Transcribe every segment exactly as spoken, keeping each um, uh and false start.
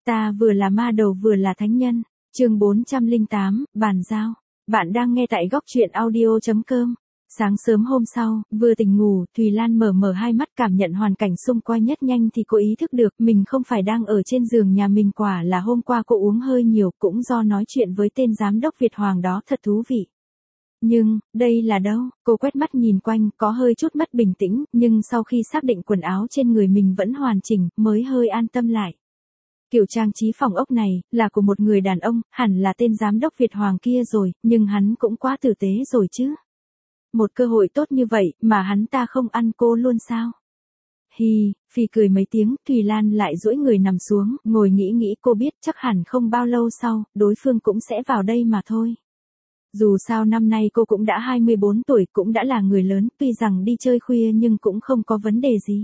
Ta vừa là ma đầu vừa là thánh nhân. Chương bốn trăm lẻ tám, bàn giao. Bạn đang nghe tại góc truyện audio chấm com. Sáng sớm hôm sau, vừa tỉnh ngủ, Thùy Lan mở mở hai mắt cảm nhận hoàn cảnh xung quanh nhất nhanh thì cô ý thức được mình không phải đang ở trên giường nhà mình, quả là hôm qua cô uống hơi nhiều, cũng do nói chuyện với tên giám đốc Việt Hoàng đó thật thú vị. Nhưng, đây là đâu? Cô quét mắt nhìn quanh, có hơi chút mất bình tĩnh, nhưng sau khi xác định quần áo trên người mình vẫn hoàn chỉnh, mới hơi an tâm lại. Kiểu trang trí phòng ốc này, là của một người đàn ông, hẳn là tên giám đốc Việt Hoàng kia rồi, nhưng hắn cũng quá tử tế rồi chứ. Một cơ hội tốt như vậy, mà hắn ta không ăn cô luôn sao? Hi, Phi cười mấy tiếng, Thùy Lan lại duỗi người nằm xuống, ngồi nghĩ nghĩ, cô biết chắc hẳn không bao lâu sau, đối phương cũng sẽ vào đây mà thôi. Dù sao năm nay cô cũng đã hai mươi bốn tuổi, cũng đã là người lớn, tuy rằng đi chơi khuya nhưng cũng không có vấn đề gì.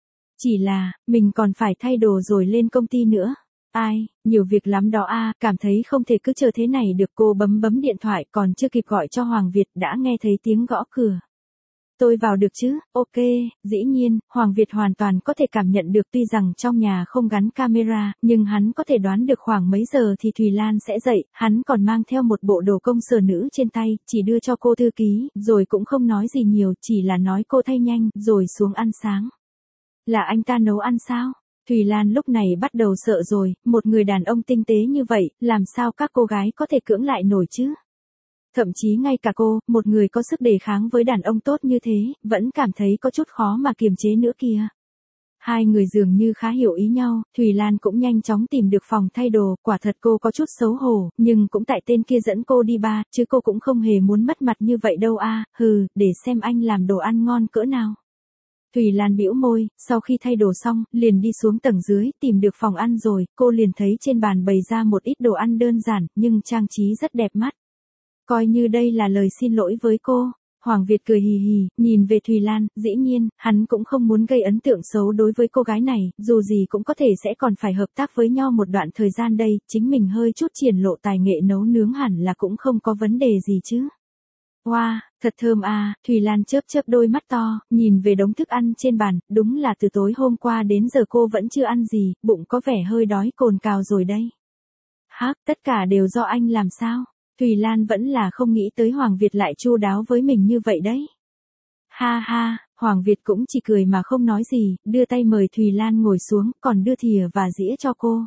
Chỉ là, mình còn phải thay đồ rồi lên công ty nữa. Ai, nhiều việc lắm đó a, cảm thấy không thể cứ chờ thế này được. Cô bấm bấm điện thoại, còn chưa kịp gọi cho Hoàng Việt đã nghe thấy tiếng gõ cửa. Tôi vào được chứ? Ok, dĩ nhiên, Hoàng Việt hoàn toàn có thể cảm nhận được, tuy rằng trong nhà không gắn camera, nhưng hắn có thể đoán được khoảng mấy giờ thì Thùy Lan sẽ dậy, hắn còn mang theo một bộ đồ công sở nữ trên tay, chỉ đưa cho cô thư ký, rồi cũng không nói gì nhiều, chỉ là nói cô thay nhanh, rồi xuống ăn sáng. Là anh ta nấu ăn sao? Thùy Lan lúc này bắt đầu sợ rồi, một người đàn ông tinh tế như vậy, làm sao các cô gái có thể cưỡng lại nổi chứ? Thậm chí ngay cả cô, một người có sức đề kháng với đàn ông tốt như thế, vẫn cảm thấy có chút khó mà kiềm chế nữa kìa. Hai người dường như khá hiểu ý nhau, Thùy Lan cũng nhanh chóng tìm được phòng thay đồ, quả thật cô có chút xấu hổ, nhưng cũng tại tên kia dẫn cô đi bar, chứ cô cũng không hề muốn mất mặt như vậy đâu a, hừ, để xem anh làm đồ ăn ngon cỡ nào. Thùy Lan bĩu môi, sau khi thay đồ xong, liền đi xuống tầng dưới, tìm được phòng ăn rồi, cô liền thấy trên bàn bày ra một ít đồ ăn đơn giản, nhưng trang trí rất đẹp mắt. Coi như đây là lời xin lỗi với cô. Hoàng Việt cười hì hì, nhìn về Thùy Lan, dĩ nhiên, hắn cũng không muốn gây ấn tượng xấu đối với cô gái này, dù gì cũng có thể sẽ còn phải hợp tác với nhau một đoạn thời gian đây, chính mình hơi chút triển lộ tài nghệ nấu nướng hẳn là cũng không có vấn đề gì chứ. Wow, thật thơm à, Thùy Lan chớp chớp đôi mắt to, nhìn về đống thức ăn trên bàn, đúng là từ tối hôm qua đến giờ cô vẫn chưa ăn gì, bụng có vẻ hơi đói cồn cào rồi đây. Hắc, tất cả đều do anh làm sao? Thùy Lan vẫn là không nghĩ tới Hoàng Việt lại chu đáo với mình như vậy đấy. Ha ha, Hoàng Việt cũng chỉ cười mà không nói gì, đưa tay mời Thùy Lan ngồi xuống, còn đưa thìa và dĩa cho cô.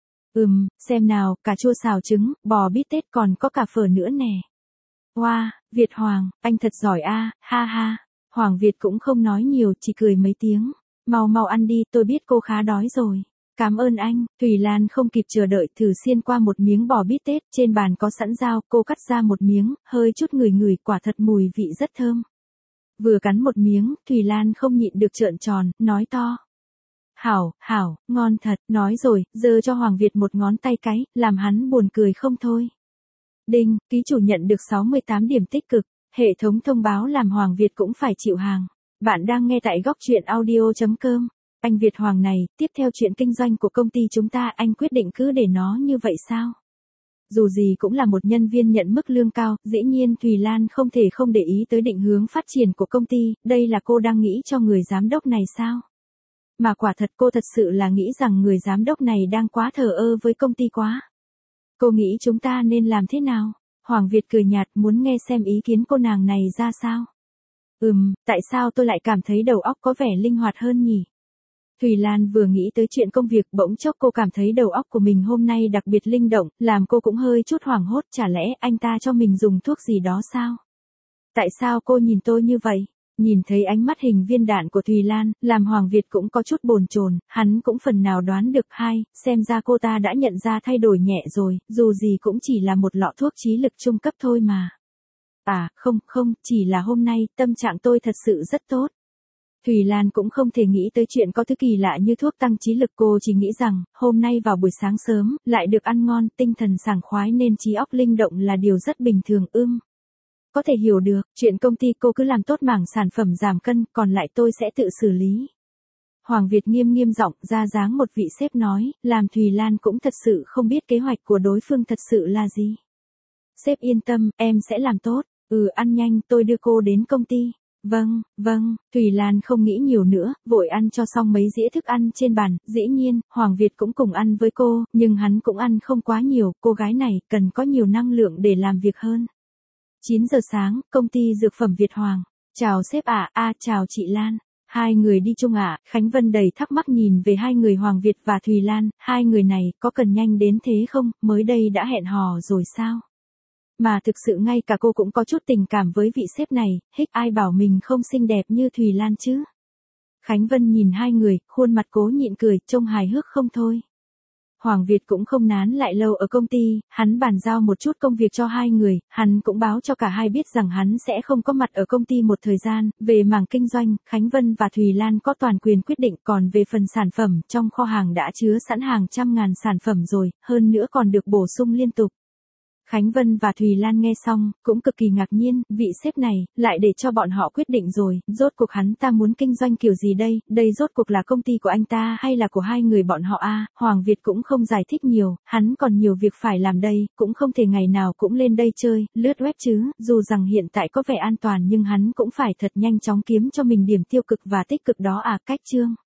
Ừm, xem nào, cà chua xào trứng, bò bít tết còn có cả phở nữa nè. Wow, Việt Hoàng, anh thật giỏi a, ha ha. Hoàng Việt cũng không nói nhiều, chỉ cười mấy tiếng. Mau mau ăn đi, tôi biết cô khá đói rồi. Cảm ơn anh. Thùy Lan không kịp chờ đợi, thử xiên qua một miếng bò bít tết, trên bàn có sẵn dao, cô cắt ra một miếng, hơi chút ngửi ngửi, quả thật mùi vị rất thơm. Vừa cắn một miếng, Thùy Lan không nhịn được trợn tròn, nói to. Hảo, hảo, ngon thật, nói rồi, giơ cho Hoàng Việt một ngón tay cái, làm hắn buồn cười không thôi. Đinh, ký chủ nhận được sáu mươi tám điểm tích cực, hệ thống thông báo làm Hoàng Việt cũng phải chịu hàng. Bạn đang nghe tại góc truyện audio chấm com. Anh Việt Hoàng này, tiếp theo chuyện kinh doanh của công ty chúng ta, anh quyết định cứ để nó như vậy sao? Dù gì cũng là một nhân viên nhận mức lương cao, dĩ nhiên Thùy Lan không thể không để ý tới định hướng phát triển của công ty, đây là cô đang nghĩ cho người giám đốc này sao? Mà quả thật cô thật sự là nghĩ rằng người giám đốc này đang quá thờ ơ với công ty quá. Cô nghĩ chúng ta nên làm thế nào? Hoàng Việt cười nhạt, muốn nghe xem ý kiến cô nàng này ra sao? Ừm, tại sao tôi lại cảm thấy đầu óc có vẻ linh hoạt hơn nhỉ? Thùy Lan vừa nghĩ tới chuyện công việc, bỗng chốc cô cảm thấy đầu óc của mình hôm nay đặc biệt linh động, làm cô cũng hơi chút hoảng hốt, chả lẽ anh ta cho mình dùng thuốc gì đó sao? Tại sao cô nhìn tôi như vậy? Nhìn thấy ánh mắt hình viên đạn của Thùy Lan, làm Hoàng Việt cũng có chút bồn chồn, hắn cũng phần nào đoán được. Hai, xem ra cô ta đã nhận ra thay đổi nhẹ rồi, dù gì cũng chỉ là một lọ thuốc trí lực trung cấp thôi mà. À, không, không, chỉ là hôm nay, tâm trạng tôi thật sự rất tốt. Thùy Lan cũng không thể nghĩ tới chuyện có thứ kỳ lạ như thuốc tăng trí lực, cô chỉ nghĩ rằng, hôm nay vào buổi sáng sớm, lại được ăn ngon, tinh thần sảng khoái nên trí óc linh động là điều rất bình thường. Ưm. Có thể hiểu được, chuyện công ty cô cứ làm tốt mảng sản phẩm giảm cân, còn lại tôi sẽ tự xử lý. Hoàng Việt nghiêm nghiêm giọng, ra dáng một vị sếp nói, làm Thùy Lan cũng thật sự không biết kế hoạch của đối phương thật sự là gì. Sếp yên tâm, em sẽ làm tốt, ừ ăn nhanh, tôi đưa cô đến công ty. Vâng, vâng, Thùy Lan không nghĩ nhiều nữa, vội ăn cho xong mấy dĩa thức ăn trên bàn, dĩ nhiên, Hoàng Việt cũng cùng ăn với cô, nhưng hắn cũng ăn không quá nhiều, cô gái này cần có nhiều năng lượng để làm việc hơn. chín giờ sáng, công ty dược phẩm Việt Hoàng. Chào sếp ạ, a chào chị Lan. Hai người đi chung ạ, Khánh Vân đầy thắc mắc nhìn về hai người Hoàng Việt và Thùy Lan, hai người này có cần nhanh đến thế không, mới đây đã hẹn hò rồi sao? Mà thực sự ngay cả cô cũng có chút tình cảm với vị sếp này, hích ai bảo mình không xinh đẹp như Thùy Lan chứ. Khánh Vân nhìn hai người, khuôn mặt cố nhịn cười, trông hài hước không thôi. Hoàng Việt cũng không nán lại lâu ở công ty, hắn bàn giao một chút công việc cho hai người, hắn cũng báo cho cả hai biết rằng hắn sẽ không có mặt ở công ty một thời gian, về mảng kinh doanh, Khánh Vân và Thùy Lan có toàn quyền quyết định, còn về phần sản phẩm, trong kho hàng đã chứa sẵn hàng trăm ngàn sản phẩm rồi, hơn nữa còn được bổ sung liên tục. Khánh Vân và Thùy Lan nghe xong, cũng cực kỳ ngạc nhiên, vị sếp này, lại để cho bọn họ quyết định rồi, rốt cuộc hắn ta muốn kinh doanh kiểu gì đây, đây rốt cuộc là công ty của anh ta hay là của hai người bọn họ a? Hoàng Việt cũng không giải thích nhiều, hắn còn nhiều việc phải làm đây, cũng không thể ngày nào cũng lên đây chơi, lướt web chứ, dù rằng hiện tại có vẻ an toàn nhưng hắn cũng phải thật nhanh chóng kiếm cho mình điểm tiêu cực và tích cực đó à, cách chương.